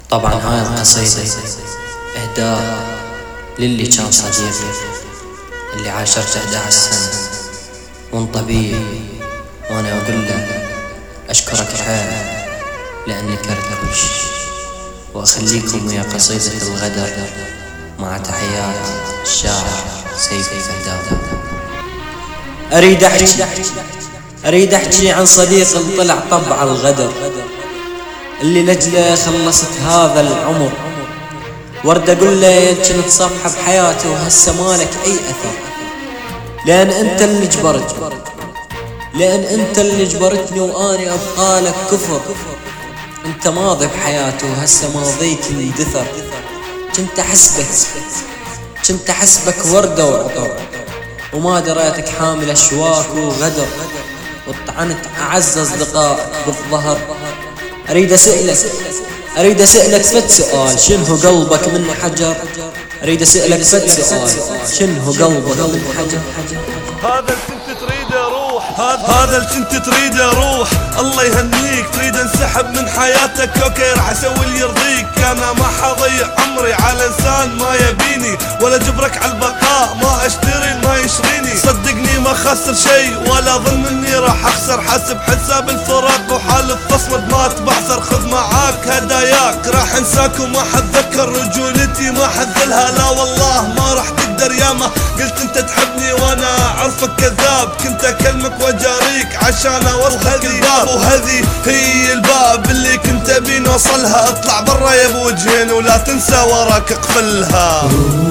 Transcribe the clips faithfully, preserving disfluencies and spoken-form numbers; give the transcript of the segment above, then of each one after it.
طبعا هاي القصيدة إهداء للي كان صديقي اللي عاشرته أحد عشر سنة وانت طبيعي، وانا اقول له اشكرك حيل لاني كرت كل شي، واخليكم ويا قصيدة الغدر مع تحيات الشاعر سيف الفهداوي. اريد احكي اريد احكي عن صديق طلع طبع الغدر اللي لجله خلصت هذا العمر، ورد اقول له كنت صفحة بحياتي وهسه مالك اي اثر، لان انت اللي جبرت لان انت اللي جبرتني واني ابقالك كفر. انت ماضي بحياتي وهسه ماضيك اندثر، كنت احسبك كنت احسبك وردة وعطر، وما دريتك حامل اشواك وغدر، وطعنت اعز اصدقائك بالظهر. اريد اسألك اريد اسألك فد سؤال، شنو قلبك من حجر؟ اريد اسألك فد سؤال، شنو قلبك من حجر؟ هذا اللي كنت تريده روح، هذا اللي كنت تريده روح، الله يهنيك. تريد انسحب من حياتك اوكي راح اسوي اللي يرضيك، انا ما حضيع عمري على انسان ما يبيني، ولا جبرك على البقاء ما اشتري ما يشريني. صدقني ما خسر شي ولا ظن اني راح اخسر، حاسب حساب الفراق وحالف تصمد ما تبعثر. خذ معاك هداياك راح انساك وما حتذكر، رجولتي ما حذلها لا والله ما راح تقدر. ياما قلت انت تحبني وانا اعرفك كذاب، كنت اكلمك واجاريك عشان اوصلك الباب، وهذه هي الباب اللي كنت ابي نوصلها. اطلع برا يا ابو وجهين ولا تنسى وراك اقفلها.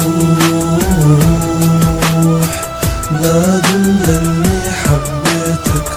روح نادم لاني حبيتك،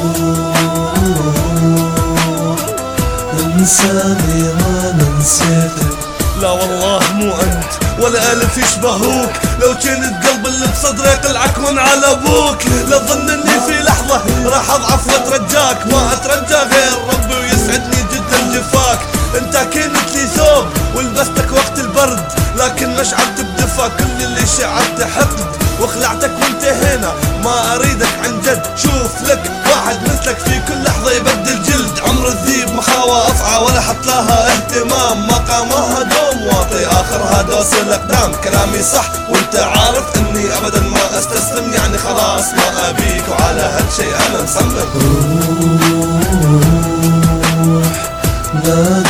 روح انساني وانا نسيتك. لا والله مو انت ولا الف يشبهوك، لو كنت قلب اللي بصدري يقلعك من على ابوك. لا تظن اني في لحظة راح اضعف واترجاك، ما اترجى غير ربي ويسعدني جدا جفاك. انت كنت لي ثوب ولبستك وقت البرد، لكن مشعلت بدفا كل اللي شعرت حقد، وخلعتك وانتهينا ما اريدك عن جد. شوف لك واحد مثلك في كل لحظة يبدل جلد، عمر الذيب مخاوى افعى ولا حط لها اهتمام، مقامها دوم واطي اخرها دوس الاقدام. كلامي صح وانت عارف اني ابدا ما استسلم، يعني خلاص ما ابيك وعلى هالشي انا مصمم. روح